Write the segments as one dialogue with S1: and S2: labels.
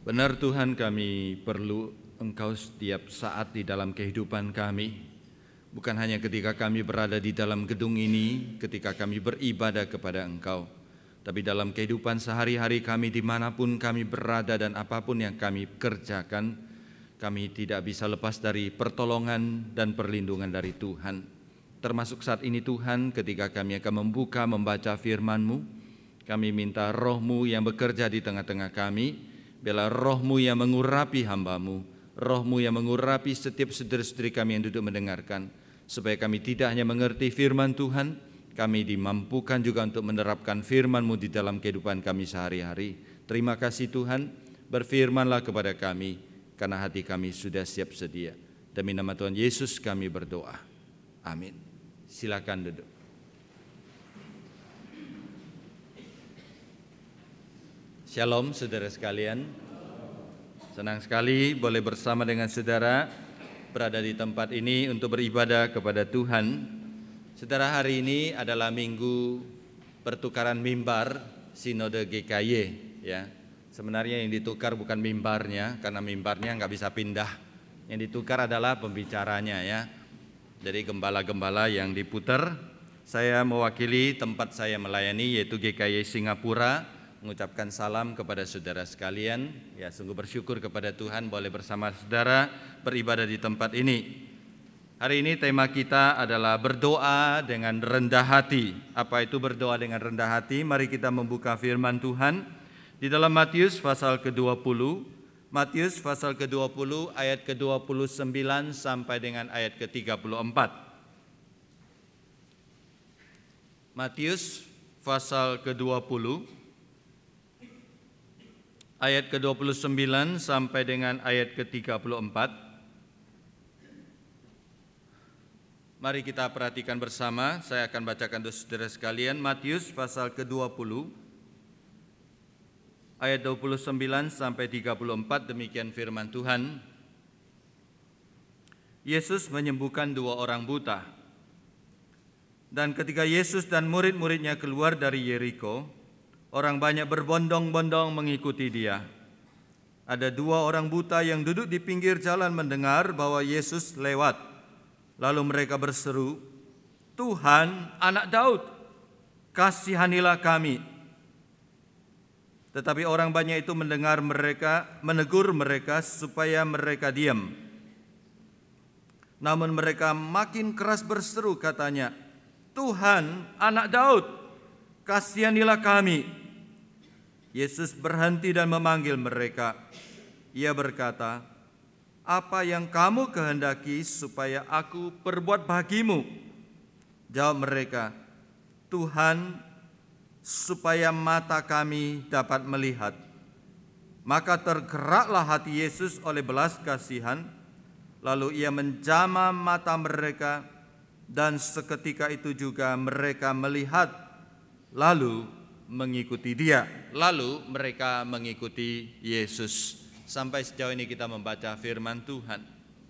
S1: Benar Tuhan, kami perlu Engkau setiap saat di dalam kehidupan kami. Bukan hanya ketika kami berada di dalam gedung ini, ketika kami beribadah kepada Engkau, tapi dalam kehidupan sehari-hari kami dimanapun kami berada dan apapun yang kami kerjakan, kami tidak bisa lepas dari pertolongan dan perlindungan dari Tuhan. Termasuk saat ini Tuhan, ketika kami akan membaca firman-Mu, kami minta Roh-Mu yang bekerja di tengah-tengah kami. Biarlah Roh-Mu yang mengurapi hamba-Mu, Roh-Mu yang mengurapi setiap saudara-saudari kami yang duduk mendengarkan, supaya kami tidak hanya mengerti firman Tuhan, kami dimampukan juga untuk menerapkan firman-Mu di dalam kehidupan kami sehari-hari. Terima kasih Tuhan, berfirman-Lah kepada kami, karena hati kami sudah siap sedia. Demi nama Tuhan Yesus kami berdoa. Amin. Silakan duduk. Shalom saudara sekalian. Senang sekali boleh bersama dengan saudara berada di tempat ini untuk beribadah kepada Tuhan. Saudara, hari ini adalah minggu pertukaran mimbar Sinode GKY ya. Sebenarnya yang ditukar bukan mimbarnya, karena mimbarnya nggak bisa pindah. Yang ditukar adalah pembicaranya ya. Jadi gembala-gembala yang diputar. Saya mewakili tempat saya melayani, yaitu GKY Singapura, mengucapkan salam kepada saudara sekalian. Ya, sungguh bersyukur kepada Tuhan boleh bersama saudara beribadah di tempat ini. Hari ini tema kita adalah berdoa dengan rendah hati. Apa itu berdoa dengan rendah hati? Mari kita membuka firman Tuhan di dalam Matius pasal ke-20. Matius pasal ke-20 ayat ke-29 sampai dengan ayat ke-34. Matius pasal ke-20 ayat ke-29 sampai dengan ayat ke-34. Mari kita perhatikan bersama, saya akan bacakan untuk saudara sekalian. Matius pasal ke-20 ayat 29 sampai 34, demikian firman Tuhan. Yesus menyembuhkan 2 orang buta. Dan ketika Yesus dan murid-muridnya keluar dari Yeriko, orang banyak berbondong-bondong mengikuti Dia. Ada 2 orang buta yang duduk di pinggir jalan mendengar bahwa Yesus lewat. Lalu mereka berseru, "Tuhan, Anak Daud, kasihanilah kami." Tetapi orang banyak itu menegur mereka supaya mereka diam. Namun mereka makin keras berseru, katanya, "Tuhan, Anak Daud, kasihanilah kami." Yesus berhenti dan memanggil mereka. Ia berkata, "Apa yang kamu kehendaki supaya aku perbuat bagimu?" Jawab mereka, "Tuhan, supaya mata kami dapat melihat." Maka tergeraklah hati Yesus oleh belas kasihan, lalu Ia menjamah mata mereka, dan seketika itu juga mereka melihat, lalu mengikuti Dia. Lalu mereka mengikuti Yesus. Sampai sejauh ini kita membaca firman Tuhan.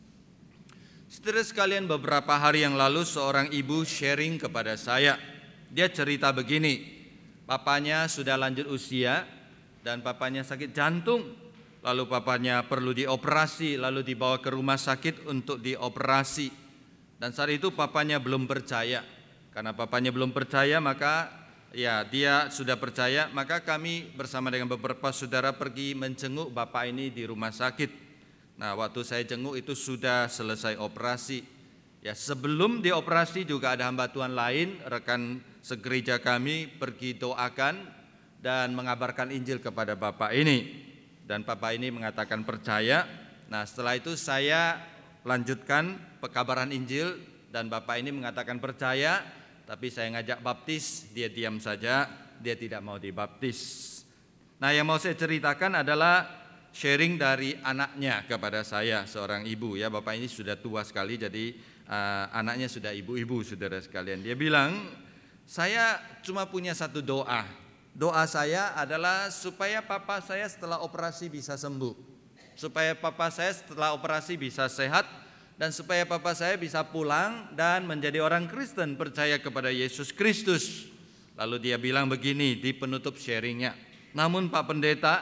S1: Saudara sekalian, beberapa hari yang lalu seorang ibu sharing kepada saya. Dia cerita begini, papanya sudah lanjut usia dan papanya sakit jantung. Lalu papanya perlu dioperasi, lalu dibawa ke rumah sakit untuk dioperasi. Dan saat itu papanya belum percaya. Karena papanya belum percaya, maka dia sudah percaya, maka kami bersama dengan beberapa saudara pergi menjenguk bapak ini di rumah sakit. Nah, waktu saya jenguk itu sudah selesai operasi. Ya, sebelum dioperasi juga ada hamba Tuhan lain, rekan segereja kami pergi doakan dan mengabarkan Injil kepada bapak ini. Dan bapak ini mengatakan percaya. Nah, setelah itu saya lanjutkan pekabaran Injil dan bapak ini mengatakan percaya. Tapi saya ngajak baptis, dia diam saja, dia tidak mau dibaptis. Nah, yang mau saya ceritakan adalah sharing dari anaknya kepada saya, seorang ibu ya. Bapak ini sudah tua sekali, jadi anaknya sudah ibu-ibu, saudara sekalian. Dia bilang, "Saya cuma punya satu doa. Doa saya adalah supaya papa saya setelah operasi bisa sembuh. Supaya papa saya setelah operasi bisa sehat. Dan supaya papa saya bisa pulang dan menjadi orang Kristen, percaya kepada Yesus Kristus." Lalu dia bilang begini di penutup sharingnya, "Namun Pak Pendeta,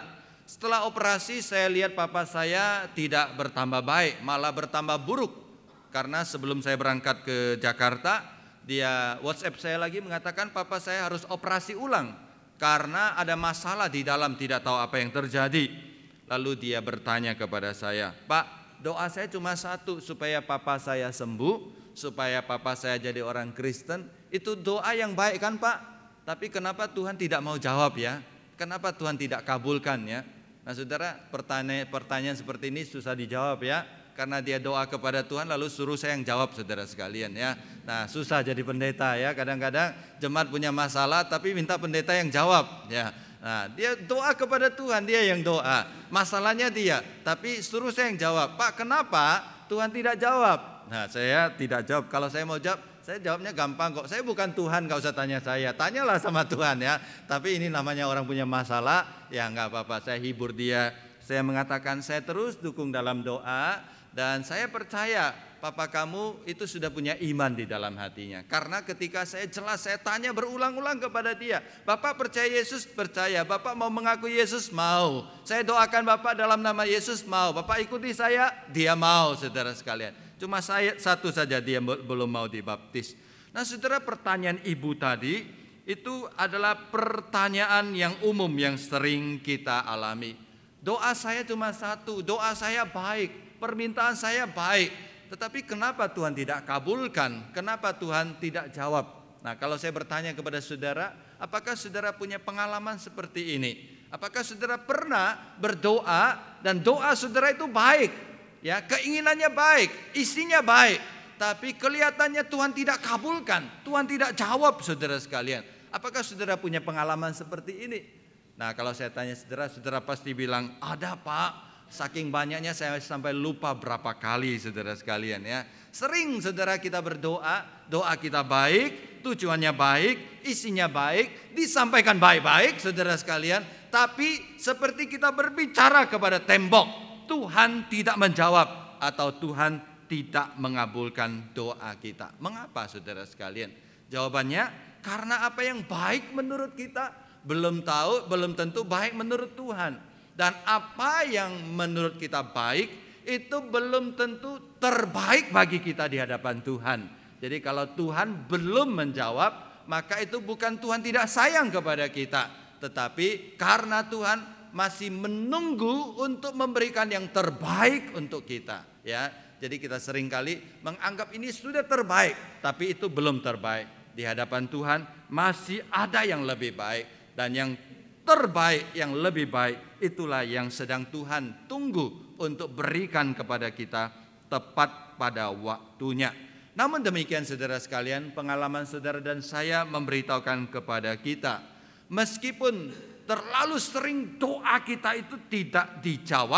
S1: Setelah operasi saya lihat papa saya tidak bertambah baik, malah bertambah buruk. Karena sebelum saya berangkat ke Jakarta, dia WhatsApp saya lagi mengatakan papa saya harus operasi ulang karena ada masalah di dalam, tidak tahu apa yang terjadi. Lalu dia bertanya kepada saya, "Pak, doa saya cuma satu, supaya papa saya sembuh, supaya papa saya jadi orang Kristen." Itu doa yang baik kan Pak? Tapi kenapa Tuhan tidak mau jawab ya? Kenapa Tuhan tidak kabulkan ya? Nah saudara, pertanyaan seperti ini susah dijawab ya. Karena dia doa kepada Tuhan lalu suruh saya yang jawab saudara sekalian ya. Nah susah jadi pendeta ya. Kadang-kadang jemaat punya masalah tapi minta pendeta yang jawab ya. Nah dia doa kepada Tuhan, dia yang doa. Masalahnya dia, tapi suruh saya yang jawab. Pak, kenapa Tuhan tidak jawab? Nah saya tidak jawab. Kalau saya mau jawab, saya jawabnya gampang kok. Saya bukan Tuhan, gak usah tanya saya. Tanyalah sama Tuhan ya. Tapi ini namanya orang punya masalah, ya gak apa-apa. Saya hibur dia. Saya mengatakan saya terus dukung dalam doa. Dan saya percaya papa kamu itu sudah punya iman di dalam hatinya. Karena ketika saya jelas, saya tanya berulang-ulang kepada dia. Bapak percaya Yesus? Percaya. Bapak mau mengaku Yesus? Mau. Saya doakan Bapak dalam nama Yesus? Mau. Bapak ikuti saya? Dia mau, saudara sekalian. Cuma saya satu saja dia belum mau dibaptis. Nah saudara, pertanyaan ibu tadi itu adalah pertanyaan yang umum yang sering kita alami. Doa saya cuma satu, doa saya baik, permintaan saya baik. Tetapi kenapa Tuhan tidak kabulkan? Kenapa Tuhan tidak jawab? Nah kalau saya bertanya kepada saudara, apakah saudara punya pengalaman seperti ini? Apakah saudara pernah berdoa dan doa saudara itu baik? Ya, keinginannya baik, isinya baik, tapi kelihatannya Tuhan tidak kabulkan, Tuhan tidak jawab saudara sekalian. Apakah saudara punya pengalaman seperti ini? Nah kalau saya tanya saudara, saudara pasti bilang, ada Pak. Saking banyaknya saya sampai lupa berapa kali saudara sekalian ya. Sering saudara kita berdoa, doa kita baik, tujuannya baik, isinya baik, disampaikan baik-baik saudara sekalian. Tapi seperti kita berbicara kepada tembok, Tuhan tidak menjawab atau Tuhan tidak mengabulkan doa kita. Mengapa saudara sekalian? Jawabannya karena apa yang baik menurut kita belum tahu, belum tentu baik menurut Tuhan. Dan apa yang menurut kita baik itu belum tentu terbaik bagi kita di hadapan Tuhan. Jadi kalau Tuhan belum menjawab, maka itu bukan Tuhan tidak sayang kepada kita, tetapi karena Tuhan masih menunggu untuk memberikan yang terbaik untuk kita ya. Jadi kita seringkali menganggap ini sudah terbaik, tapi itu belum terbaik. Di hadapan Tuhan masih ada yang lebih baik, dan yang terbaik, yang lebih baik itulah yang sedang Tuhan tunggu untuk berikan kepada kita tepat pada waktunya. Namun demikian saudara sekalian, pengalaman saudara dan saya memberitahukan kepada kita, meskipun terlalu sering doa kita itu tidak dijawab,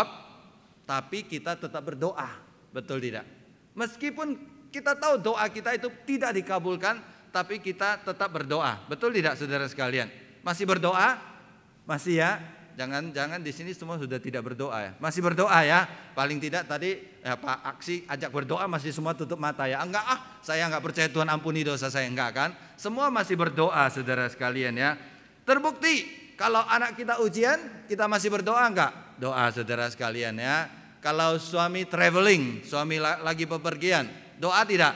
S1: tapi kita tetap berdoa, betul tidak? Meskipun kita tahu doa kita itu tidak dikabulkan, tapi kita tetap berdoa, betul tidak saudara sekalian? Masih berdoa? Masih ya? Jangan di sini semua sudah tidak berdoa ya. Masih berdoa ya. Paling tidak tadi Pak Aksi ajak berdoa masih semua tutup mata ya. Enggak saya enggak percaya Tuhan ampuni dosa saya, enggak kan? Semua masih berdoa saudara sekalian ya. Terbukti kalau anak kita ujian, kita masih berdoa enggak? Doa saudara sekalian ya. Kalau suami traveling, suami lagi bepergian, doa tidak?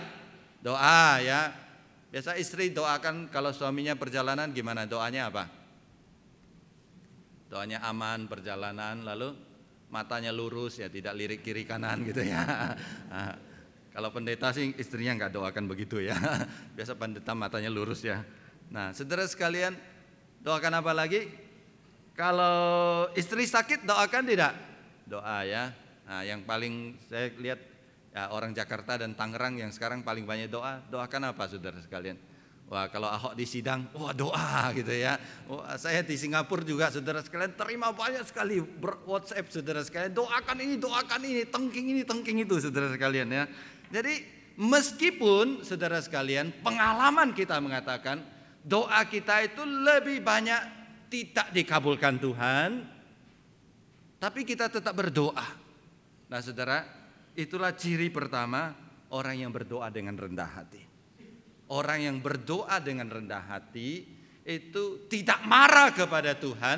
S1: Doa ya. Biasa istri doakan kalau suaminya perjalanan gimana? Doanya apa? Doanya aman perjalanan, lalu matanya lurus ya, tidak lirik kiri kanan gitu ya. Nah, kalau pendeta sih istrinya enggak doakan begitu ya. Biasa pendeta matanya lurus ya. Nah saudara sekalian, doakan apa lagi? Kalau istri sakit doakan tidak? Doa ya. Nah, yang paling saya lihat ya, orang Jakarta dan Tangerang yang sekarang paling banyak doa. Doakan apa saudara sekalian? Wah kalau Ahok di sidang, wah doa gitu ya. Wah, saya di Singapura juga saudara sekalian terima banyak sekali WhatsApp saudara sekalian. Doakan ini, tengking itu saudara sekalian ya. Jadi meskipun saudara sekalian pengalaman kita mengatakan doa kita itu lebih banyak tidak dikabulkan Tuhan, tapi kita tetap berdoa. Nah saudara, itulah ciri pertama orang yang berdoa dengan rendah hati. Orang yang berdoa dengan rendah hati itu tidak marah kepada Tuhan,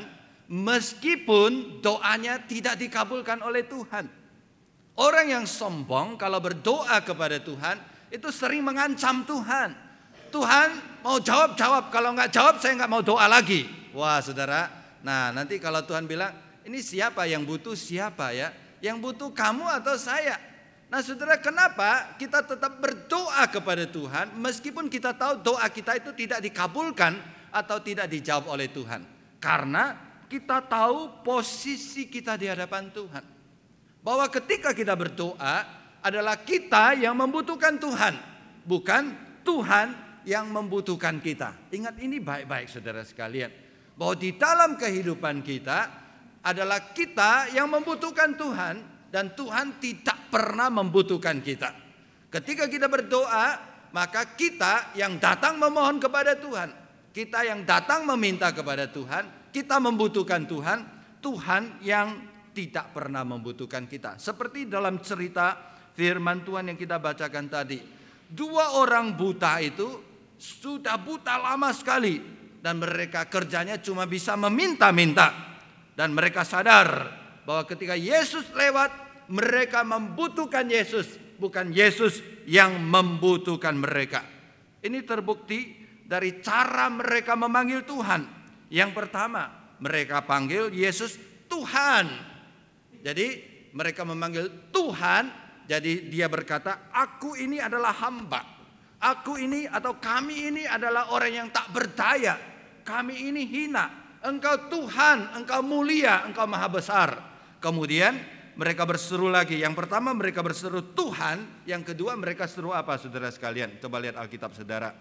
S1: meskipun doanya tidak dikabulkan oleh Tuhan. Orang yang sombong kalau berdoa kepada Tuhan itu sering mengancam Tuhan. Tuhan mau jawab, kalau nggak jawab saya nggak mau doa lagi. Wah saudara, nah nanti kalau Tuhan bilang, ini siapa yang butuh siapa ya? Yang butuh kamu atau saya? Nah saudara, kenapa kita tetap berdoa kepada Tuhan meskipun kita tahu doa kita itu tidak dikabulkan atau tidak dijawab oleh Tuhan? Karena kita tahu posisi kita di hadapan Tuhan. Bahwa ketika kita berdoa adalah kita yang membutuhkan Tuhan, bukan Tuhan yang membutuhkan kita. Ingat ini baik-baik saudara sekalian, bahwa di dalam kehidupan kita adalah kita yang membutuhkan Tuhan dan Tuhan tidak pernah membutuhkan kita. Ketika kita berdoa, maka kita yang datang memohon kepada Tuhan, kita yang datang meminta kepada Tuhan, kita membutuhkan Tuhan, Tuhan yang tidak pernah membutuhkan kita. Seperti dalam cerita firman Tuhan yang kita bacakan tadi. 2 orang buta itu sudah buta lama sekali. Dan mereka kerjanya cuma bisa meminta-minta. Dan mereka sadar bahwa ketika Yesus lewat, mereka membutuhkan Yesus. Bukan Yesus yang membutuhkan mereka. Ini terbukti dari cara mereka memanggil Tuhan. Yang pertama, mereka panggil Yesus Tuhan. Jadi mereka memanggil Tuhan, jadi dia berkata, aku ini adalah hamba. Aku ini atau kami ini adalah orang yang tak berdaya. Kami ini hina. Engkau Tuhan, engkau mulia, engkau maha besar. Kemudian mereka berseru lagi. Yang pertama mereka berseru Tuhan. Yang kedua mereka seru apa saudara sekalian? Coba lihat Alkitab saudara.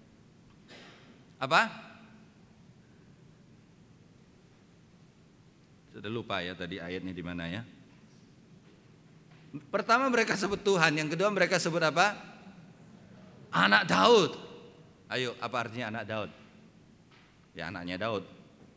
S1: Apa? Sudah lupa ya tadi ayatnya di mana ya. Pertama mereka sebut Tuhan, yang kedua mereka sebut apa? Anak Daud. Ayo, apa artinya anak Daud? Ya anaknya Daud.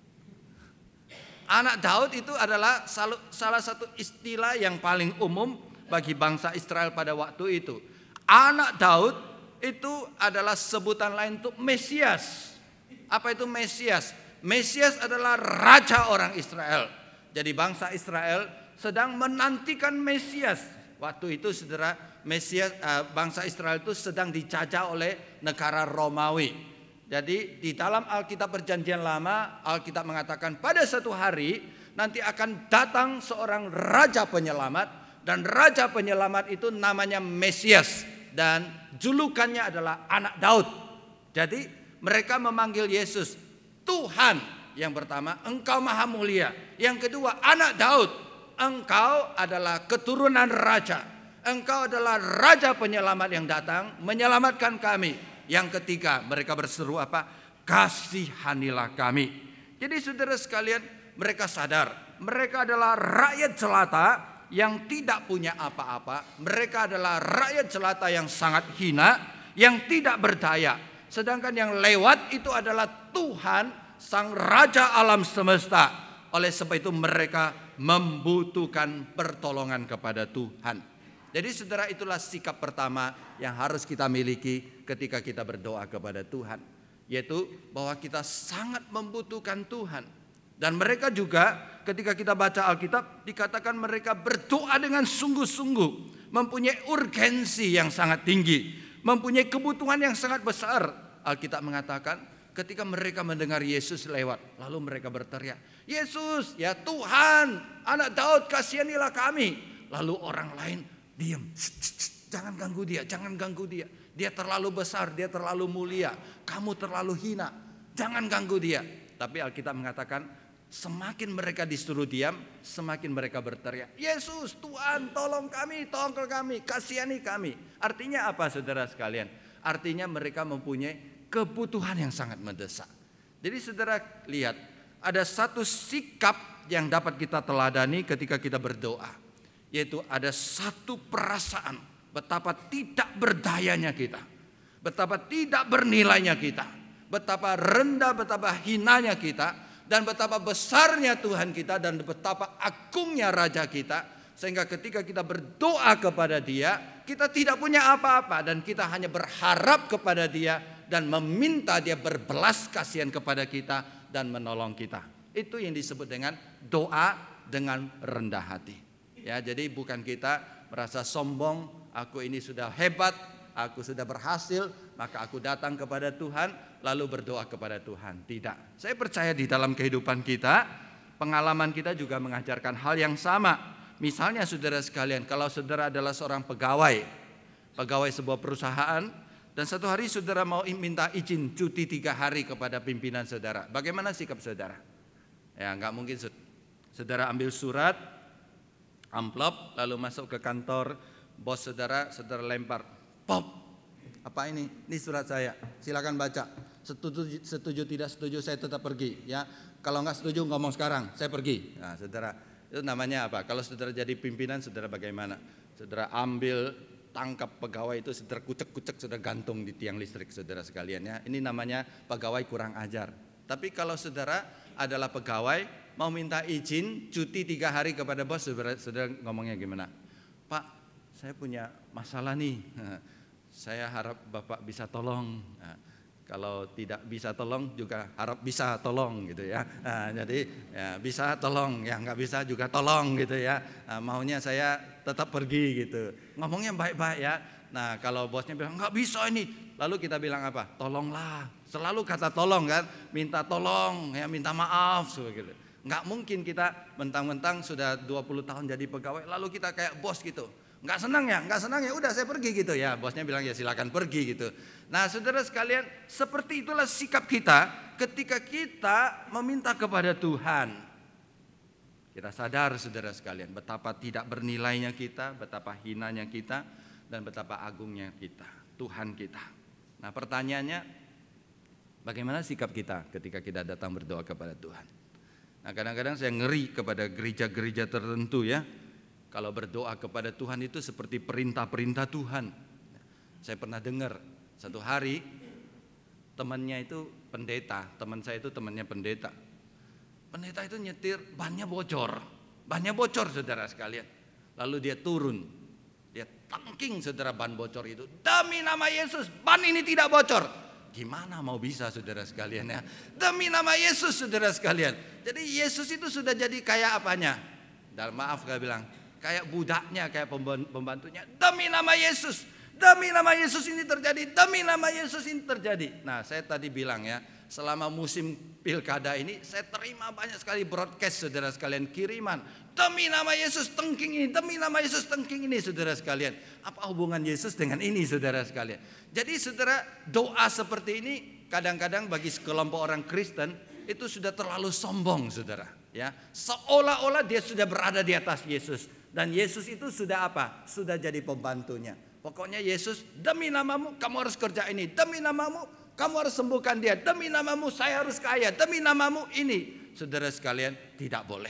S1: Anak Daud itu adalah salah satu istilah yang paling umum bagi bangsa Israel pada waktu itu. Anak Daud itu adalah sebutan lain untuk Mesias. Apa itu Mesias? Mesias adalah raja orang Israel. Jadi bangsa Israel sedang menantikan Mesias. Waktu itu saudara, Mesias, bangsa Israel itu sedang dijajah oleh negara Romawi. Jadi di dalam Alkitab Perjanjian Lama, Alkitab mengatakan pada satu hari nanti akan datang seorang raja penyelamat. Dan raja penyelamat itu namanya Mesias. Dan julukannya adalah anak Daud. Jadi mereka memanggil Yesus Tuhan. Yang pertama, engkau maha mulia. Yang kedua, anak Daud. Engkau adalah keturunan raja. Engkau adalah raja penyelamat yang datang menyelamatkan kami. Yang ketiga, mereka berseru apa? Kasihanilah kami. Jadi saudara sekalian, mereka sadar. Mereka adalah rakyat jelata yang tidak punya apa-apa. Mereka adalah rakyat jelata yang sangat hina, yang tidak berdaya. Sedangkan yang lewat itu adalah Tuhan, Sang Raja alam semesta. Oleh sebab itu mereka membutuhkan pertolongan kepada Tuhan. Jadi saudara, itulah sikap pertama yang harus kita miliki ketika kita berdoa kepada Tuhan. Yaitu bahwa kita sangat membutuhkan Tuhan. Dan mereka juga ketika kita baca Alkitab dikatakan mereka berdoa dengan sungguh-sungguh. Mempunyai urgensi yang sangat tinggi. Mempunyai kebutuhan yang sangat besar. Alkitab mengatakan ketika mereka mendengar Yesus lewat, lalu mereka berteriak, Yesus, ya Tuhan, anak Daud, kasihanilah kami. Lalu orang lain diam, jangan ganggu dia, jangan ganggu dia. Dia terlalu besar, dia terlalu mulia, kamu terlalu hina, jangan ganggu dia. Tapi Alkitab mengatakan, semakin mereka disuruh diam, semakin mereka berteriak, Yesus, Tuhan, tolong kami, kasihani kami. Artinya apa saudara sekalian? Artinya mereka mempunyai kebutuhan yang sangat mendesak. Jadi saudara lihat, ada satu sikap yang dapat kita teladani ketika kita berdoa. Yaitu ada satu perasaan betapa tidak berdayanya kita. Betapa tidak bernilainya kita. Betapa rendah, betapa hinanya kita. Dan betapa besarnya Tuhan kita dan betapa agungnya Raja kita. Sehingga ketika kita berdoa kepada Dia, kita tidak punya apa-apa. Dan kita hanya berharap kepada Dia dan meminta Dia berbelas kasihan kepada kita dan menolong kita. Itu yang disebut dengan doa dengan rendah hati. Ya, jadi bukan kita merasa sombong, aku ini sudah hebat, aku sudah berhasil, maka aku datang kepada Tuhan lalu berdoa kepada Tuhan. Tidak. Saya percaya di dalam kehidupan kita, pengalaman kita juga mengajarkan hal yang sama. Misalnya saudara sekalian, kalau saudara adalah seorang pegawai sebuah perusahaan, dan satu hari saudara mau minta izin cuti 3 hari kepada pimpinan saudara, bagaimana sikap saudara? Ya, nggak mungkin saudara ambil surat, amplop, lalu masuk ke kantor bos saudara lempar, pop, apa ini? Ini surat saya, silakan baca. Setuju tidak setuju saya tetap pergi. Ya, kalau nggak setuju ngomong sekarang, saya pergi. Nah, saudara, itu namanya apa? Kalau saudara jadi pimpinan, saudara bagaimana? Saudara ambil, tangkap pegawai itu, saudara kucek-kucek, saudara gantung di tiang listrik, saudara sekalian ya. Ini namanya pegawai kurang ajar. Tapi kalau saudara adalah pegawai mau minta izin cuti 3 hari kepada bos, saudara ngomongnya gimana? Pak, saya punya masalah nih. Saya harap Bapak bisa tolong. Nah, kalau tidak bisa tolong juga harap bisa tolong gitu ya. Nah, jadi ya, bisa tolong, ya nggak bisa juga tolong gitu ya. Nah, maunya saya tetap pergi gitu. Ngomongnya baik-baik ya. Nah, kalau bosnya bilang nggak bisa ini, lalu kita bilang apa? Tolonglah. Selalu kata tolong kan, minta tolong ya, minta maaf gitu. Nggak mungkin kita mentang-mentang sudah 20 tahun jadi pegawai lalu kita kayak bos gitu. Nggak senang ya udah saya pergi gitu ya. Bosnya bilang ya silakan pergi gitu. Nah, saudara sekalian, seperti itulah sikap kita ketika kita meminta kepada Tuhan. Kita sadar saudara sekalian betapa tidak bernilainya kita, betapa hinanya kita, dan betapa agungnya kita, Tuhan kita. Nah, pertanyaannya, bagaimana sikap kita ketika kita datang berdoa kepada Tuhan? Nah, kadang-kadang saya ngeri kepada gereja-gereja tertentu ya. Kalau berdoa kepada Tuhan itu seperti perintah-perintah Tuhan. Saya pernah dengar satu hari temannya itu pendeta, teman saya itu temannya pendeta. Pendeta itu nyetir, bannya bocor saudara sekalian. Lalu dia turun, dia tangking saudara ban bocor itu. Demi nama Yesus, ban ini tidak bocor. Gimana mau bisa saudara sekalian ya? Demi nama Yesus saudara sekalian. Jadi Yesus itu sudah jadi kayak apanya? Dan maaf saya bilang, kayak budaknya, kayak pembantunya. Demi nama Yesus ini terjadi, demi nama Yesus ini terjadi. Nah, saya tadi bilang ya, selama musim pilkada ini saya terima banyak sekali broadcast saudara sekalian, kiriman. Demi nama Yesus tengking ini, demi nama Yesus tengking ini saudara sekalian. Apa hubungan Yesus dengan ini saudara sekalian? Jadi saudara, doa seperti ini kadang-kadang bagi sekelompok orang Kristen itu sudah terlalu sombong saudara. Ya, seolah-olah dia sudah berada di atas Yesus. Dan Yesus itu sudah apa? Sudah jadi pembantunya. Pokoknya Yesus, demi namamu kamu harus kerja ini. Demi namamu kamu harus sembuhkan dia. Demi namamu saya harus kaya. Demi namamu ini. Saudara sekalian, tidak boleh.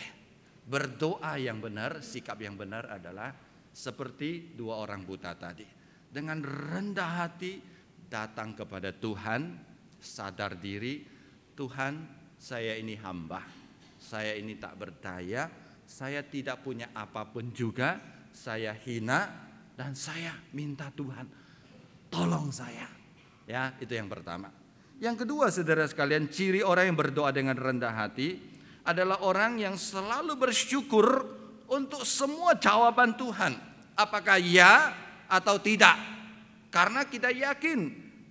S1: Berdoa yang benar, sikap yang benar adalah seperti 2 orang buta tadi. Dengan rendah hati datang kepada Tuhan, sadar diri, Tuhan saya ini hamba. Saya ini tak berdaya, saya tidak punya apapun juga, saya hina, dan saya minta Tuhan tolong saya. Ya, itu yang pertama. Yang kedua saudara sekalian, ciri orang yang berdoa dengan rendah hati adalah orang yang selalu bersyukur untuk semua jawaban Tuhan. Apakah ya atau tidak. Karena kita yakin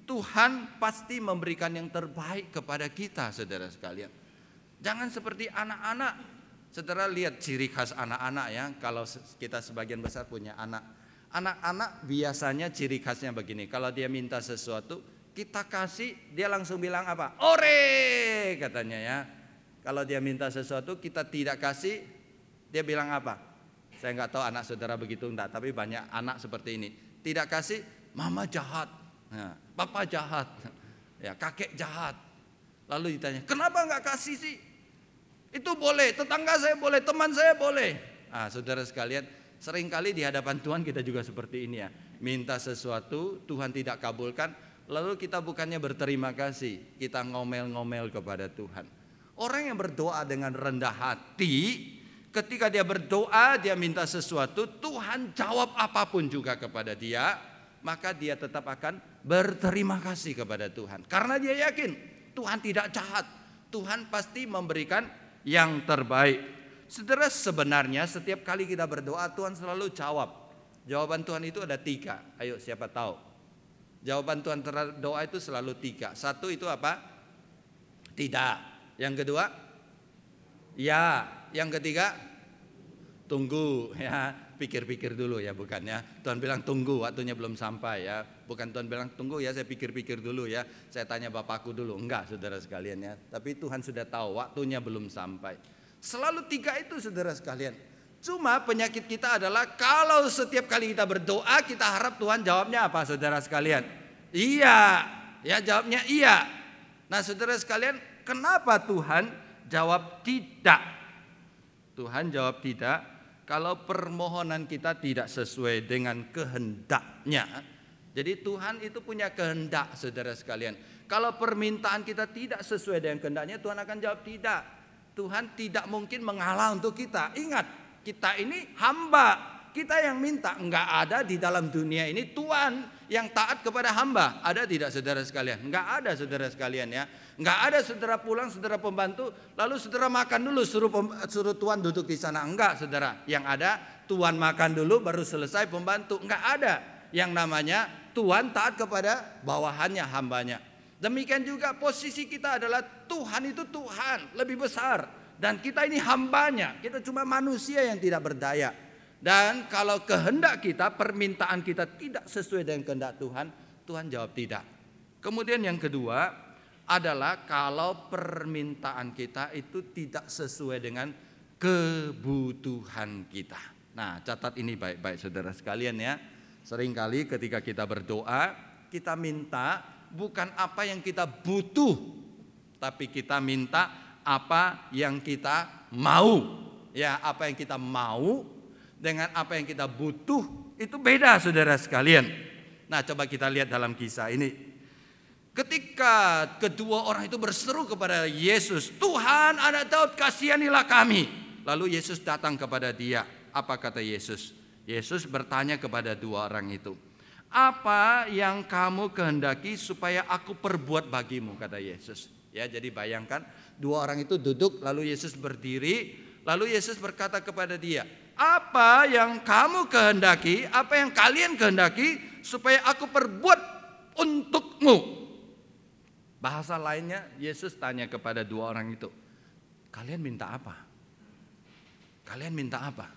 S1: Tuhan pasti memberikan yang terbaik kepada kita saudara sekalian. Jangan seperti anak-anak. Saudara lihat ciri khas anak-anak ya. Kalau kita sebagian besar punya anak. Anak-anak biasanya ciri khasnya begini. Kalau dia minta sesuatu, kita kasih, dia langsung bilang apa? Ore katanya ya. Kalau dia minta sesuatu, kita tidak kasih, dia bilang apa? Saya nggak tahu anak saudara begitu enggak, tapi banyak anak seperti ini. Tidak kasih, mama jahat, nah, papa jahat, ya kakek jahat. Lalu ditanya, kenapa nggak kasih sih? Itu boleh, tetangga saya boleh, teman saya boleh. Nah, saudara sekalian, seringkali di hadapan Tuhan kita juga seperti ini ya. Minta sesuatu, Tuhan tidak kabulkan, lalu kita bukannya berterima kasih, kita ngomel-ngomel kepada Tuhan. Orang yang berdoa dengan rendah hati, ketika dia berdoa, dia minta sesuatu, Tuhan jawab apapun juga kepada dia, maka dia tetap akan berterima kasih kepada Tuhan. Karena dia yakin Tuhan tidak jahat, Tuhan pasti memberikan yang terbaik. Saudara, sebenarnya setiap kali kita berdoa Tuhan selalu jawab. Jawaban Tuhan itu ada 3. Ayo, siapa tahu? Jawaban Tuhan terhadap doa itu selalu 3. 1 itu apa? Tidak. Yang kedua? Ya. Yang ketiga? Tunggu ya. Pikir-pikir dulu ya, bukan ya. Tuhan bilang tunggu, waktunya belum sampai ya. Bukan Tuhan bilang tunggu ya, saya pikir-pikir dulu ya. Saya tanya Bapakku dulu. Enggak, saudara sekalian ya. Tapi Tuhan sudah tahu waktunya belum sampai. Selalu 3 itu, saudara sekalian. Cuma penyakit kita adalah kalau setiap kali kita berdoa kita harap Tuhan jawabnya apa, saudara sekalian? Iya. Ya, jawabnya iya. Nah, saudara sekalian, kenapa Tuhan jawab tidak? Tuhan jawab tidak kalau permohonan kita tidak sesuai dengan kehendaknya. Jadi Tuhan itu punya kehendak, saudara sekalian. Kalau permintaan kita tidak sesuai dengan kehendaknya, Tuhan akan jawab tidak. Tuhan tidak mungkin mengalah untuk kita. Ingat, kita ini hamba. Kita yang minta. Enggak ada di dalam dunia ini Tuhan yang taat kepada hamba. Ada tidak, saudara sekalian? Enggak ada, saudara sekalian ya. Enggak ada saudara pulang, saudara pembantu, lalu saudara makan dulu, suruh Tuhan duduk di sana. Enggak, saudara. Yang ada Tuhan makan dulu baru selesai pembantu. Enggak ada yang namanya Tuhan taat kepada bawahannya, hambanya. Demikian juga posisi kita adalah Tuhan itu Tuhan lebih besar. Dan kita ini hambanya. Kita cuma manusia yang tidak berdaya. Dan kalau kehendak kita, permintaan kita tidak sesuai dengan kehendak Tuhan, Tuhan jawab tidak. Kemudian yang kedua adalah kalau permintaan kita itu tidak sesuai dengan kebutuhan kita. Nah, catat ini baik-baik, saudara sekalian ya. Seringkali ketika kita berdoa, kita minta bukan apa yang kita butuh, tapi kita minta apa yang kita mau. Ya, apa yang kita mau dengan apa yang kita butuh itu beda, saudara sekalian. Nah, coba kita lihat dalam kisah ini. Ketika kedua orang itu berseru kepada Yesus, Tuhan, Anak Daud, kasihanilah kami. Lalu Yesus datang kepada dia. Apa kata Yesus? Yesus bertanya kepada dua orang itu, apa yang kamu kehendaki supaya aku perbuat bagimu, kata Yesus. Ya, jadi bayangkan dua orang itu duduk, lalu Yesus berdiri, lalu Yesus berkata kepada dia, apa yang kamu kehendaki, apa yang kalian kehendaki supaya aku perbuat untukmu. Bahasa lainnya, Yesus tanya kepada dua orang itu, kalian minta apa? Kalian minta apa?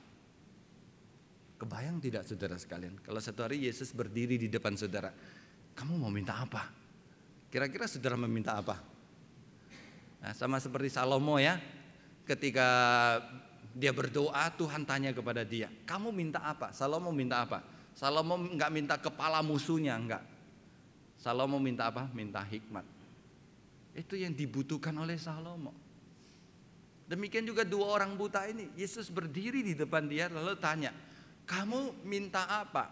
S1: Kebayang tidak, saudara sekalian, kalau satu hari Yesus berdiri di depan saudara, kamu mau minta apa? Kira-kira saudara meminta apa? Nah, sama seperti Salomo ya, ketika dia berdoa, Tuhan tanya kepada dia, kamu minta apa? Salomo minta apa? Salomo enggak minta kepala musuhnya, enggak. Salomo minta apa? Minta hikmat. Itu yang dibutuhkan oleh Salomo. Demikian juga dua orang buta ini, Yesus berdiri di depan dia lalu tanya, kamu minta apa?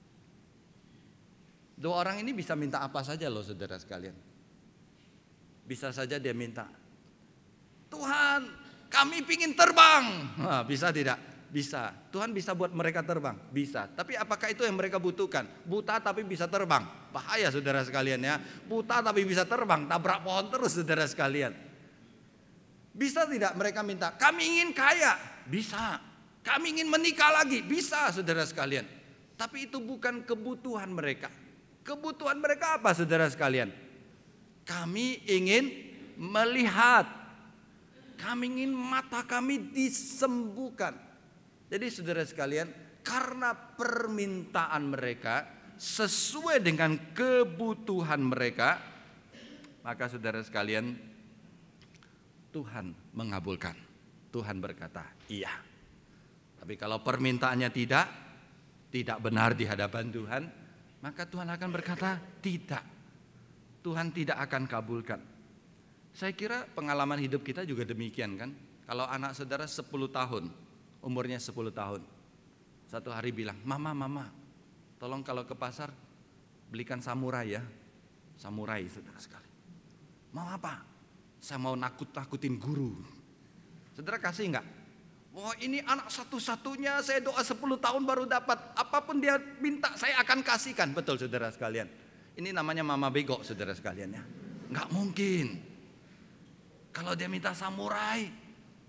S1: Dua orang ini bisa minta apa saja loh, saudara sekalian. Bisa saja dia minta, Tuhan, kami pingin terbang. Nah, bisa tidak? Bisa. Tuhan bisa buat mereka terbang? Bisa. Tapi apakah itu yang mereka butuhkan? Buta tapi bisa terbang. Bahaya, saudara sekalian ya. Buta tapi bisa terbang, tabrak pohon terus, saudara sekalian. Bisa tidak mereka minta, kami ingin kaya? Bisa. Kami ingin menikah lagi? Bisa, saudara sekalian. Tapi itu bukan kebutuhan mereka. Kebutuhan mereka apa, saudara sekalian? Kami ingin melihat. Kami ingin mata kami disembuhkan. Jadi saudara sekalian, karena permintaan mereka sesuai dengan kebutuhan mereka, maka saudara sekalian, Tuhan mengabulkan. Tuhan berkata, iya. Tapi kalau permintaannya tidak benar di hadapan Tuhan, maka Tuhan akan berkata, tidak. Tuhan tidak akan kabulkan. Saya kira pengalaman hidup kita juga demikian kan. Kalau anak saudara 10 tahun, umurnya 10 tahun. Satu hari bilang, mama, tolong kalau ke pasar belikan samurai ya. Samurai, saudara sekali. Mau apa? Saya mau nakut-nakutin guru. Saudara kasih enggak? Wah, ini anak satu-satunya, saya doa 10 tahun baru dapat. Apapun dia minta saya akan kasihkan. Betul, saudara sekalian. Ini namanya mama bego, saudara sekalian ya. Enggak mungkin. Kalau dia minta samurai,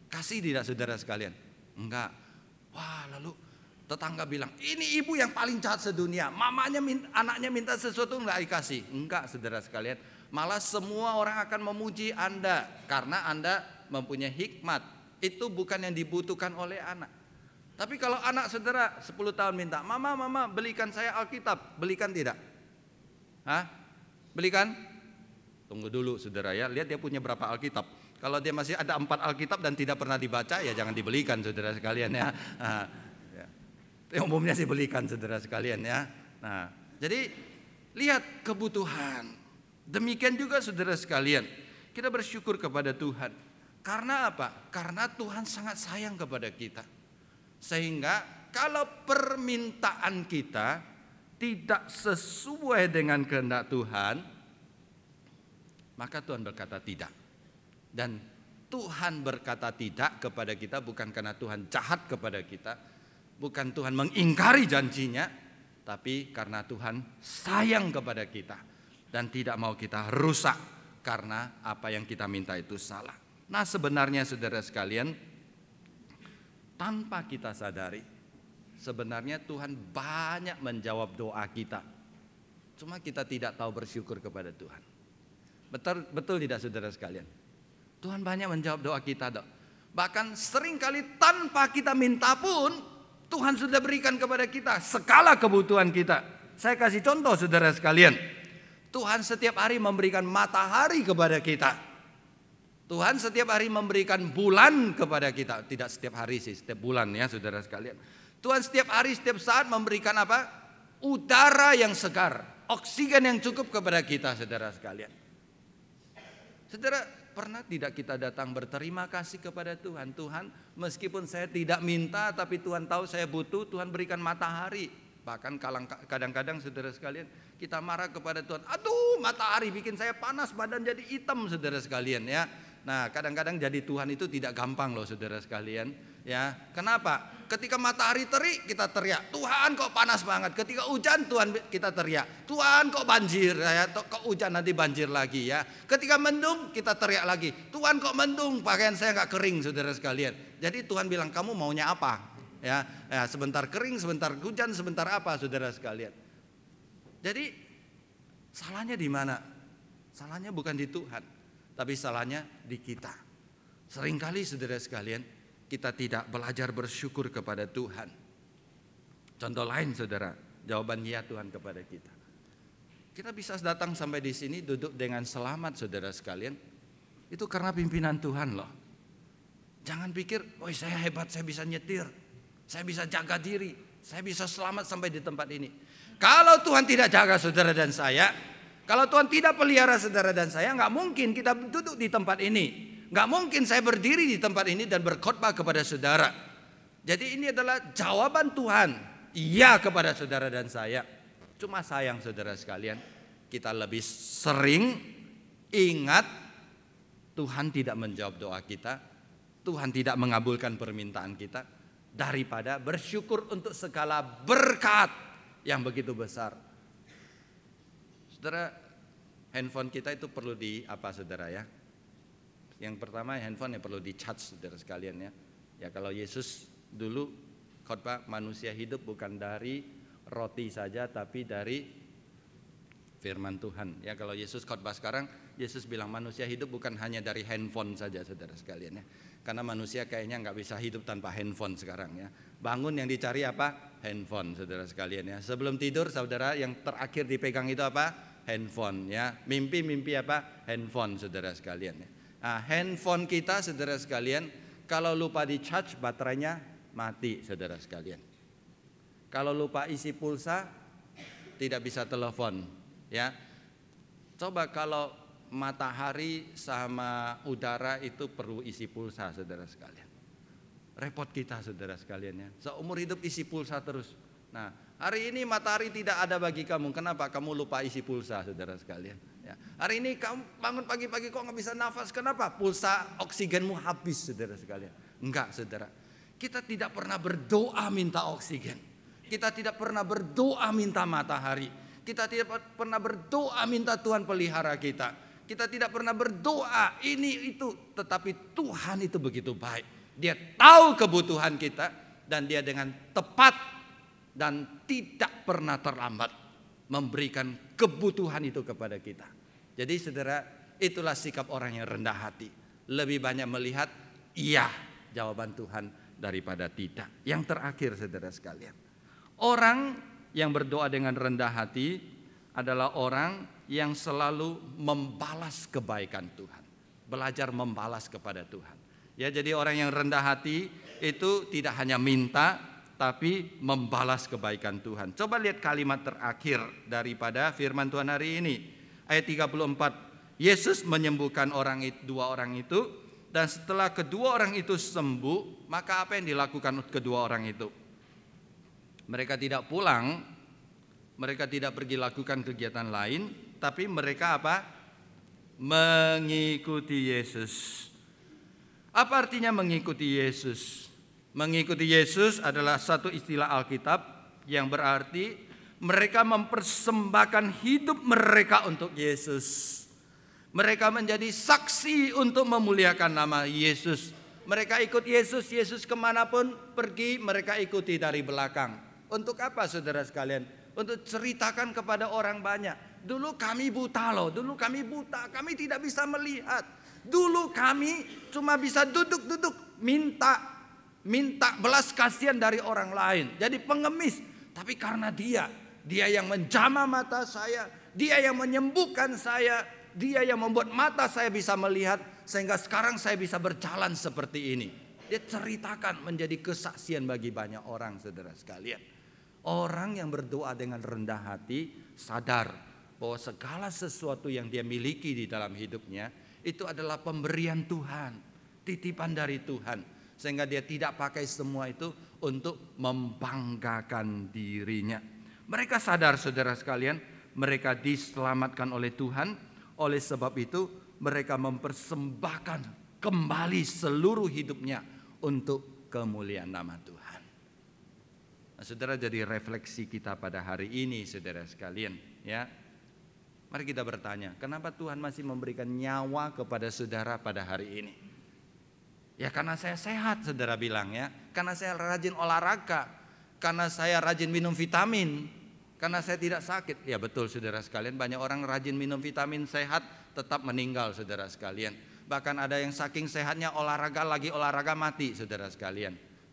S1: Kasih tidak saudara sekalian? Enggak. Wah, lalu tetangga bilang, ini ibu yang paling jahat sedunia. Anaknya minta sesuatu enggak dikasih. Enggak saudara sekalian. Malah semua orang akan memuji Anda karena Anda mempunyai hikmat. Itu bukan yang dibutuhkan oleh anak. Tapi kalau anak saudara 10 tahun minta, mama belikan saya Alkitab. Belikan tidak? Hah? Belikan? Tunggu dulu saudara ya, lihat dia punya berapa Alkitab. Kalau dia masih ada 4 Alkitab dan tidak pernah dibaca, ya jangan dibelikan saudara sekalian ya. Umumnya sih belikan saudara sekalian ya. Nah, jadi lihat kebutuhan. Demikian juga saudara sekalian, kita bersyukur kepada Tuhan. Karena apa? Karena Tuhan sangat sayang kepada kita. Sehingga kalau permintaan kita tidak sesuai dengan kehendak Tuhan, maka Tuhan berkata tidak. Dan Tuhan berkata tidak kepada kita bukan karena Tuhan jahat kepada kita, bukan Tuhan mengingkari janjinya, tapi karena Tuhan sayang kepada kita dan tidak mau kita rusak karena apa yang kita minta itu salah. Nah, sebenarnya saudara sekalian, tanpa kita sadari, sebenarnya Tuhan banyak menjawab doa kita. Cuma kita tidak tahu bersyukur kepada Tuhan. Betul tidak saudara sekalian? Tuhan banyak menjawab doa kita dok. Bahkan seringkali tanpa kita minta pun Tuhan sudah berikan kepada kita segala kebutuhan kita. Saya kasih contoh saudara sekalian. Tuhan setiap hari memberikan matahari kepada kita. Tuhan setiap hari memberikan bulan kepada kita. Tidak setiap hari sih, setiap bulan ya saudara sekalian. Tuhan setiap hari, setiap saat memberikan apa? Udara yang segar, oksigen yang cukup kepada kita saudara sekalian. Saudara, pernah tidak kita datang berterima kasih kepada Tuhan? Tuhan, meskipun saya tidak minta, tapi Tuhan tahu saya butuh, Tuhan berikan matahari. Bahkan kadang-kadang saudara sekalian, kita marah kepada Tuhan. Aduh, matahari bikin saya panas, badan jadi hitam saudara sekalian ya. Nah, kadang-kadang jadi Tuhan itu tidak gampang loh saudara sekalian ya. Kenapa? Ketika matahari terik kita teriak, Tuhan kok panas banget. Ketika hujan Tuhan kita teriak, Tuhan kok banjir ya, kok hujan nanti banjir lagi ya. Ketika mendung kita teriak lagi, Tuhan kok mendung, pakaian saya nggak kering saudara sekalian. Jadi Tuhan bilang, kamu maunya apa? Ya, sebentar kering, sebentar hujan, sebentar apa saudara sekalian. Jadi salahnya di mana? Salahnya bukan di Tuhan, tapi salahnya di kita. Seringkali saudara sekalian, kita tidak belajar bersyukur kepada Tuhan. Contoh lain saudara, jawaban ya Tuhan kepada kita. Kita bisa datang sampai di sini duduk dengan selamat saudara sekalian. Itu karena pimpinan Tuhan loh. Jangan pikir, oh saya hebat, saya bisa nyetir, saya bisa jaga diri, saya bisa selamat sampai di tempat ini. Kalau Tuhan tidak jaga saudara dan saya, kalau Tuhan tidak pelihara saudara dan saya, nggak mungkin kita duduk di tempat ini. Nggak mungkin saya berdiri di tempat ini dan berkhotbah kepada saudara. Jadi ini adalah jawaban Tuhan, iya kepada saudara dan saya. Cuma sayang saudara sekalian, kita lebih sering ingat Tuhan tidak menjawab doa kita, Tuhan tidak mengabulkan permintaan kita, daripada bersyukur untuk segala berkat yang begitu besar. Saudara, handphone kita itu perlu di apa saudara ya? Yang pertama handphone yang perlu di-charge saudara sekalian ya. Ya kalau Yesus dulu khotbah, manusia hidup bukan dari roti saja tapi dari firman Tuhan. Ya kalau Yesus khotbah sekarang, Yesus bilang manusia hidup bukan hanya dari handphone saja saudara sekalian ya. Karena manusia kayaknya nggak bisa hidup tanpa handphone sekarang ya. Bangun yang dicari apa? Handphone saudara sekalian ya. Sebelum tidur saudara yang terakhir dipegang itu apa? Handphone ya. Mimpi apa? Handphone saudara sekalian ya. Nah, handphone kita saudara sekalian kalau lupa di charge baterainya mati saudara sekalian. Kalau lupa isi pulsa tidak bisa telepon ya. Coba kalau matahari sama udara itu perlu isi pulsa saudara sekalian. Repot kita saudara sekalian ya. Seumur hidup isi pulsa terus. Nah, hari ini matahari tidak ada bagi kamu. Kenapa? Kamu lupa isi pulsa saudara sekalian. Ya. Hari ini kamu bangun pagi-pagi kok nggak bisa nafas. Kenapa? Pulsa oksigenmu habis saudara sekalian. Enggak saudara. Kita tidak pernah berdoa minta oksigen. Kita tidak pernah berdoa minta matahari. Kita tidak pernah berdoa minta Tuhan pelihara kita. Kita tidak pernah berdoa ini itu. Tetapi Tuhan itu begitu baik.
S2: Dia tahu kebutuhan kita dan dia dengan tepat dan tidak pernah terlambat memberikan kebutuhan itu kepada kita. Jadi saudara, itulah sikap orang yang rendah hati. Lebih banyak melihat iya jawaban Tuhan daripada tidak. Yang terakhir saudara sekalian, orang yang berdoa dengan rendah hati adalah orang yang selalu membalas kebaikan Tuhan. Belajar membalas kepada Tuhan. Ya, jadi orang yang rendah hati itu tidak hanya minta, tapi membalas kebaikan Tuhan. Coba lihat kalimat terakhir daripada firman Tuhan hari ini. Ayat 34. Yesus menyembuhkan dua orang itu, dan setelah kedua orang itu sembuh, maka apa yang dilakukan kedua orang itu? Mereka tidak pulang, mereka tidak pergi lakukan kegiatan lain, tapi mereka apa? Mengikuti Yesus. Apa artinya mengikuti Yesus? Mengikuti Yesus adalah satu istilah Alkitab yang berarti mereka mempersembahkan hidup mereka untuk Yesus. Mereka menjadi saksi untuk memuliakan nama Yesus. Mereka ikut Yesus, Yesus kemanapun pergi mereka ikuti dari belakang. Untuk apa saudara sekalian? Untuk ceritakan kepada orang banyak. Dulu kami buta loh, dulu kami buta, kami tidak bisa melihat. Dulu kami cuma bisa duduk-duduk minta belas kasihan dari orang lain. Jadi pengemis. Tapi karena dia yang menjamah mata saya, dia yang menyembuhkan saya, dia yang membuat mata saya bisa melihat, sehingga sekarang saya bisa berjalan seperti ini. Dia ceritakan menjadi kesaksian bagi banyak orang saudara sekalian. Orang yang berdoa dengan rendah hati sadar bahwa segala sesuatu yang dia miliki di dalam hidupnya itu adalah pemberian Tuhan, titipan dari Tuhan. Sehingga dia tidak pakai semua itu untuk membanggakan dirinya. Mereka sadar saudara sekalian, mereka diselamatkan oleh Tuhan. Oleh sebab itu mereka mempersembahkan kembali seluruh hidupnya untuk kemuliaan nama Tuhan. Nah, saudara, jadi refleksi kita pada hari ini saudara sekalian, ya. Mari kita bertanya, kenapa Tuhan masih memberikan nyawa kepada saudara pada hari ini? Ya karena saya sehat saudara bilang ya. Karena saya rajin olahraga. Karena saya rajin minum vitamin. Karena saya tidak sakit. Ya betul saudara sekalian, banyak orang rajin minum vitamin sehat tetap meninggal saudara sekalian. Bahkan ada yang saking sehatnya olahraga lagi olahraga mati saudara sekalian.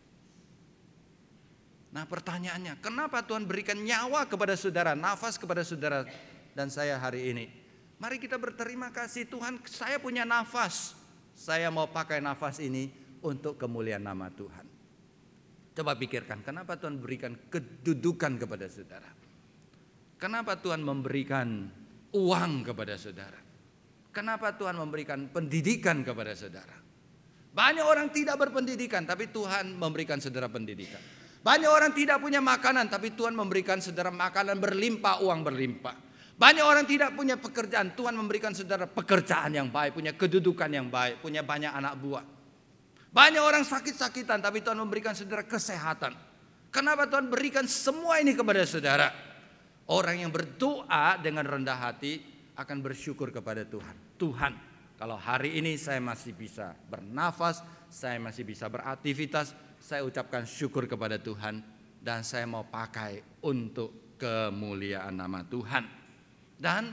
S2: Nah pertanyaannya, kenapa Tuhan berikan nyawa kepada saudara, nafas kepada saudara dan saya hari ini? Mari kita berterima kasih, Tuhan saya punya nafas. Saya mau pakai nafas ini untuk kemuliaan nama Tuhan. Coba pikirkan, kenapa Tuhan berikan kedudukan kepada saudara? Kenapa Tuhan memberikan uang kepada saudara? Kenapa Tuhan memberikan pendidikan kepada saudara? Banyak orang tidak berpendidikan, tapi Tuhan memberikan saudara pendidikan. Banyak orang tidak punya makanan, tapi Tuhan memberikan saudara makanan berlimpah, uang berlimpah. Banyak orang tidak punya pekerjaan, Tuhan memberikan saudara pekerjaan yang baik, punya kedudukan yang baik, punya banyak anak buah. Banyak orang sakit-sakitan, tapi Tuhan memberikan saudara kesehatan. Kenapa Tuhan berikan semua ini kepada saudara? Orang yang berdoa dengan rendah hati akan bersyukur kepada Tuhan. Tuhan, kalau hari ini saya masih bisa bernafas, saya masih bisa beraktivitas, saya ucapkan syukur kepada Tuhan dan saya mau pakai untuk kemuliaan nama Tuhan. Dan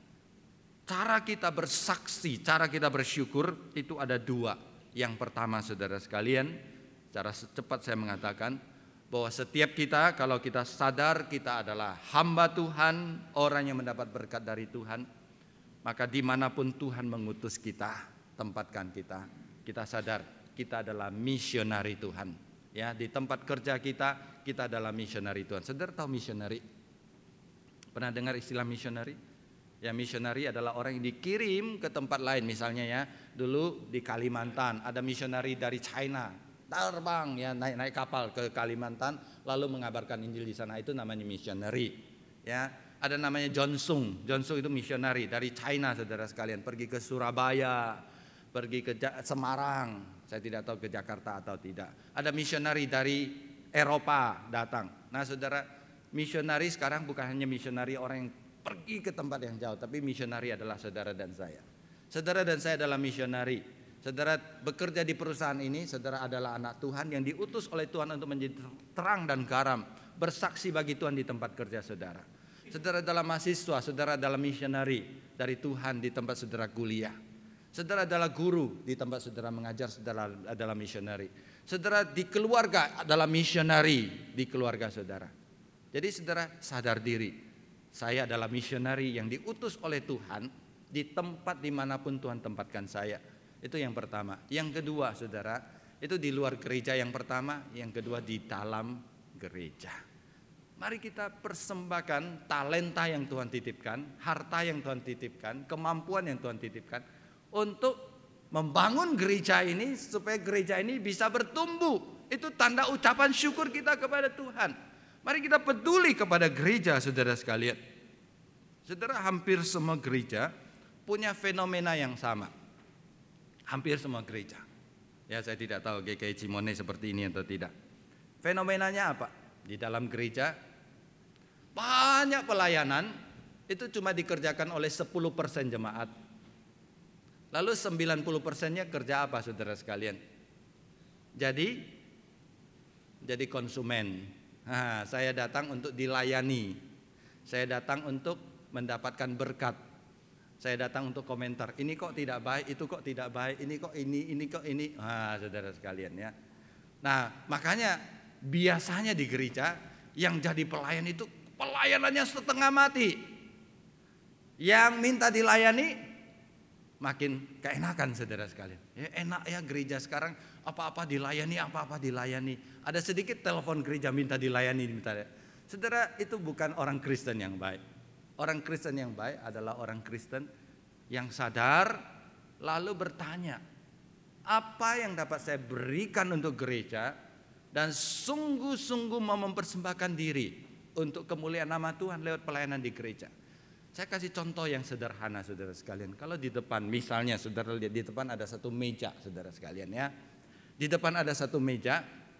S2: cara kita bersaksi, cara kita bersyukur itu ada dua. Yang pertama saudara sekalian, cara secepat saya mengatakan bahwa setiap kita kalau kita sadar kita adalah hamba Tuhan, orang yang mendapat berkat dari Tuhan, maka dimanapun Tuhan mengutus kita, tempatkan kita sadar kita adalah misionari Tuhan. Ya, di tempat kerja kita adalah misionari Tuhan. Saudara tahu misionari? Pernah dengar istilah misionari? Ya, misionari adalah orang yang dikirim ke tempat lain. Misalnya ya, dulu di Kalimantan ada misionari dari China terbang ya, naik kapal ke Kalimantan lalu mengabarkan Injil di sana, itu namanya misionari. Ya, ada namanya John Sung itu misionari dari China saudara sekalian, pergi ke Surabaya, pergi ke Semarang, saya tidak tahu ke Jakarta atau tidak. Ada misionari dari Eropa datang. Nah saudara, misionari sekarang bukan hanya misionari orang yang pergi ke tempat yang jauh, tapi misionari adalah saudara dan saya. Saudara dan saya adalah misionari. Saudara bekerja di perusahaan ini, saudara adalah anak Tuhan yang diutus oleh Tuhan untuk menjadi terang dan garam, bersaksi bagi Tuhan di tempat kerja saudara. Saudara adalah mahasiswa, saudara adalah misionari dari Tuhan di tempat saudara kuliah. Saudara adalah guru di tempat saudara mengajar, saudara adalah misionari. Saudara di keluarga adalah misionari di keluarga saudara. Jadi saudara sadar diri, saya adalah misionari yang diutus oleh Tuhan di tempat dimanapun Tuhan tempatkan saya. Itu yang pertama. Yang kedua saudara, itu di luar gereja yang pertama, yang kedua di dalam gereja. Mari kita persembahkan talenta yang Tuhan titipkan, harta yang Tuhan titipkan, kemampuan yang Tuhan titipkan untuk membangun gereja ini supaya gereja ini bisa bertumbuh. Itu tanda ucapan syukur kita kepada Tuhan. Mari kita peduli kepada gereja saudara sekalian. Saudara, hampir semua gereja punya fenomena yang sama. Hampir semua gereja. Ya, saya tidak tahu GKI Cimone seperti ini atau tidak. Fenomenanya apa? Di dalam gereja banyak pelayanan itu cuma dikerjakan oleh 10% jemaat. Lalu 90%-nya kerja apa saudara sekalian? Jadi konsumen. Nah, saya datang untuk dilayani. Saya datang untuk mendapatkan berkat. Saya datang untuk komentar, ini kok tidak baik, itu kok tidak baik, ini kok ini. Nah, saudara sekalian ya. Nah, makanya biasanya di gereja yang jadi pelayan itu pelayanannya setengah mati. Yang minta dilayani makin keenakan saudara sekalian. Ya, enak ya gereja sekarang, apa-apa dilayani. Ada sedikit telepon gereja minta dilayani. Saudara, itu bukan orang Kristen yang baik. Orang Kristen yang baik adalah orang Kristen yang sadar lalu bertanya, apa yang dapat saya berikan untuk gereja, dan sungguh-sungguh mau mempersembahkan diri untuk kemuliaan nama Tuhan lewat pelayanan di gereja. Saya kasih contoh yang sederhana saudara sekalian. Kalau di depan, misalnya saudara lihat di depan ada satu meja saudara sekalian ya. Di depan ada satu meja.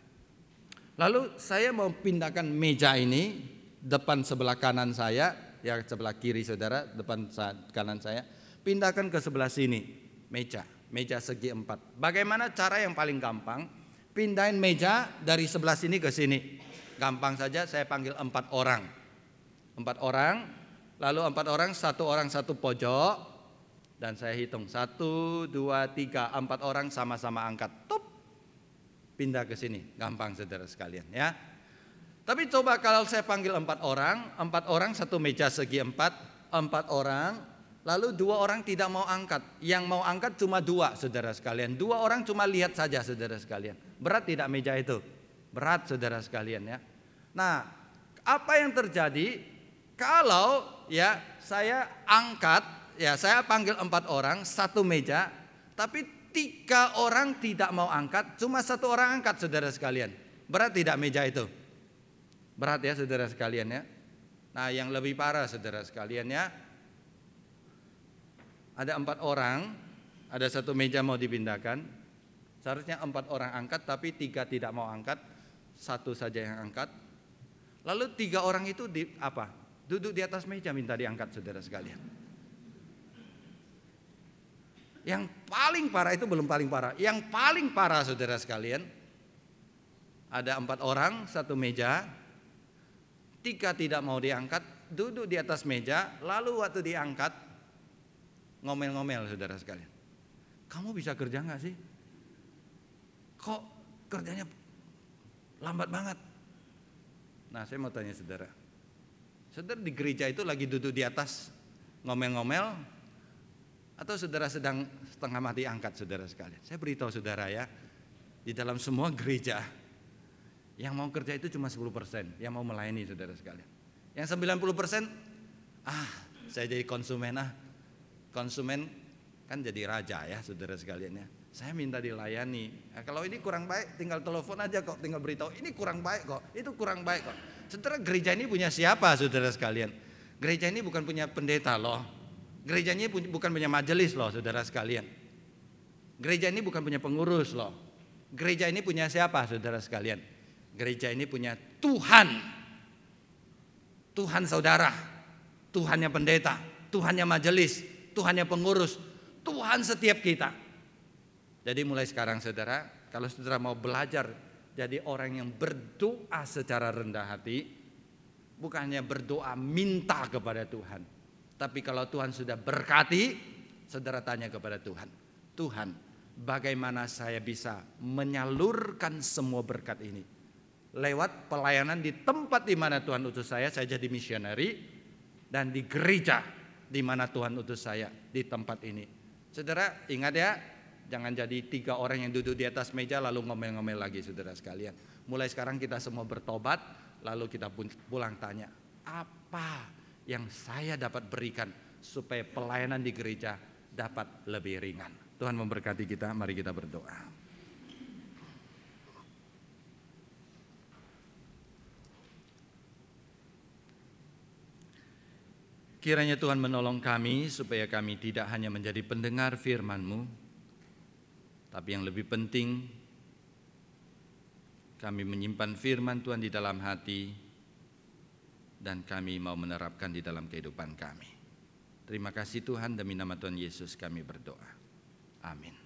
S2: Lalu saya mau pindahkan meja ini, depan sebelah kanan saya, ya sebelah kiri saudara, depan kanan saya, pindahkan ke sebelah sini, meja segi 4. Bagaimana cara yang paling gampang? Pindahin meja dari sebelah sini ke sini. Gampang saja, saya panggil 4 orang. 4 orang, lalu 4 orang, satu pojok, dan saya hitung 1, 2, 3, 4 orang sama-sama angkat, tup, pindah ke sini. Gampang saudara sekalian ya. Tapi coba kalau saya panggil 4 orang satu meja segi 4 orang, lalu 2 orang tidak mau angkat. Yang mau angkat cuma 2 saudara sekalian. 2 orang cuma lihat saja saudara sekalian. Berat tidak meja itu? Berat saudara sekalian ya. Nah, apa yang terjadi kalau ya saya angkat, ya saya panggil 4 orang satu meja, tapi 3 orang tidak mau angkat, cuma 1 orang angkat saudara sekalian. Berat tidak meja itu? Berat ya saudara sekalian ya. Nah, yang lebih parah saudara sekalian ya, ada 4 orang, ada 1 meja mau dipindahkan. Seharusnya 4 orang angkat, tapi 3 tidak mau angkat, 1 saja yang angkat. Lalu 3 orang itu duduk di atas meja minta diangkat saudara sekalian. Yang paling parah itu belum paling parah. Yang paling parah saudara sekalian, ada 4 orang, 1 meja, 3 tidak mau diangkat, duduk di atas meja, lalu waktu diangkat ngomel-ngomel saudara sekalian. Kamu bisa kerja gak sih? Kok kerjanya lambat banget? Nah, saya mau tanya saudara. Saudara di gereja itu lagi duduk di atas ngomel-ngomel, atau saudara sedang setengah mati angkat saudara sekalian? Saya beritahu saudara ya, di dalam semua gereja yang mau kerja itu cuma 10% yang mau melayani saudara sekalian. Yang 90% saya jadi konsumen. Konsumen kan jadi raja ya saudara sekalian ya. Saya minta dilayani. Nah, kalau ini kurang baik tinggal telepon aja kok, tinggal beritahu ini kurang baik kok, itu kurang baik kok. Saudara, gereja ini punya siapa saudara sekalian? Gereja ini bukan punya pendeta loh. Gereja ini bukan punya majelis loh saudara sekalian. Gereja ini bukan punya pengurus loh. Gereja ini punya siapa saudara sekalian? Gereja ini punya Tuhan. Tuhan saudara, Tuhannya pendeta, Tuhannya majelis, Tuhannya pengurus, Tuhan setiap kita. Jadi mulai sekarang saudara, kalau saudara mau belajar jadi orang yang berdoa secara rendah hati, bukannya berdoa minta kepada Tuhan, tapi kalau Tuhan sudah berkati, saudara tanya kepada Tuhan, Tuhan, bagaimana saya bisa menyalurkan semua berkat ini lewat pelayanan di tempat di mana Tuhan utus saya jadi misioneri, dan di gereja di mana Tuhan utus saya di tempat ini. Saudara ingat ya, jangan jadi 3 orang yang duduk di atas meja lalu ngomel-ngomel lagi saudara sekalian. Mulai sekarang kita semua bertobat, lalu kita pulang tanya, apa yang saya dapat berikan supaya pelayanan di gereja dapat lebih ringan. Tuhan memberkati kita, mari kita berdoa. Kiranya Tuhan menolong kami supaya kami tidak hanya menjadi pendengar firman-Mu, tapi yang lebih penting kami menyimpan firman Tuhan di dalam hati dan kami mau menerapkan di dalam kehidupan kami. Terima kasih Tuhan, demi nama Tuhan Yesus kami berdoa. Amin.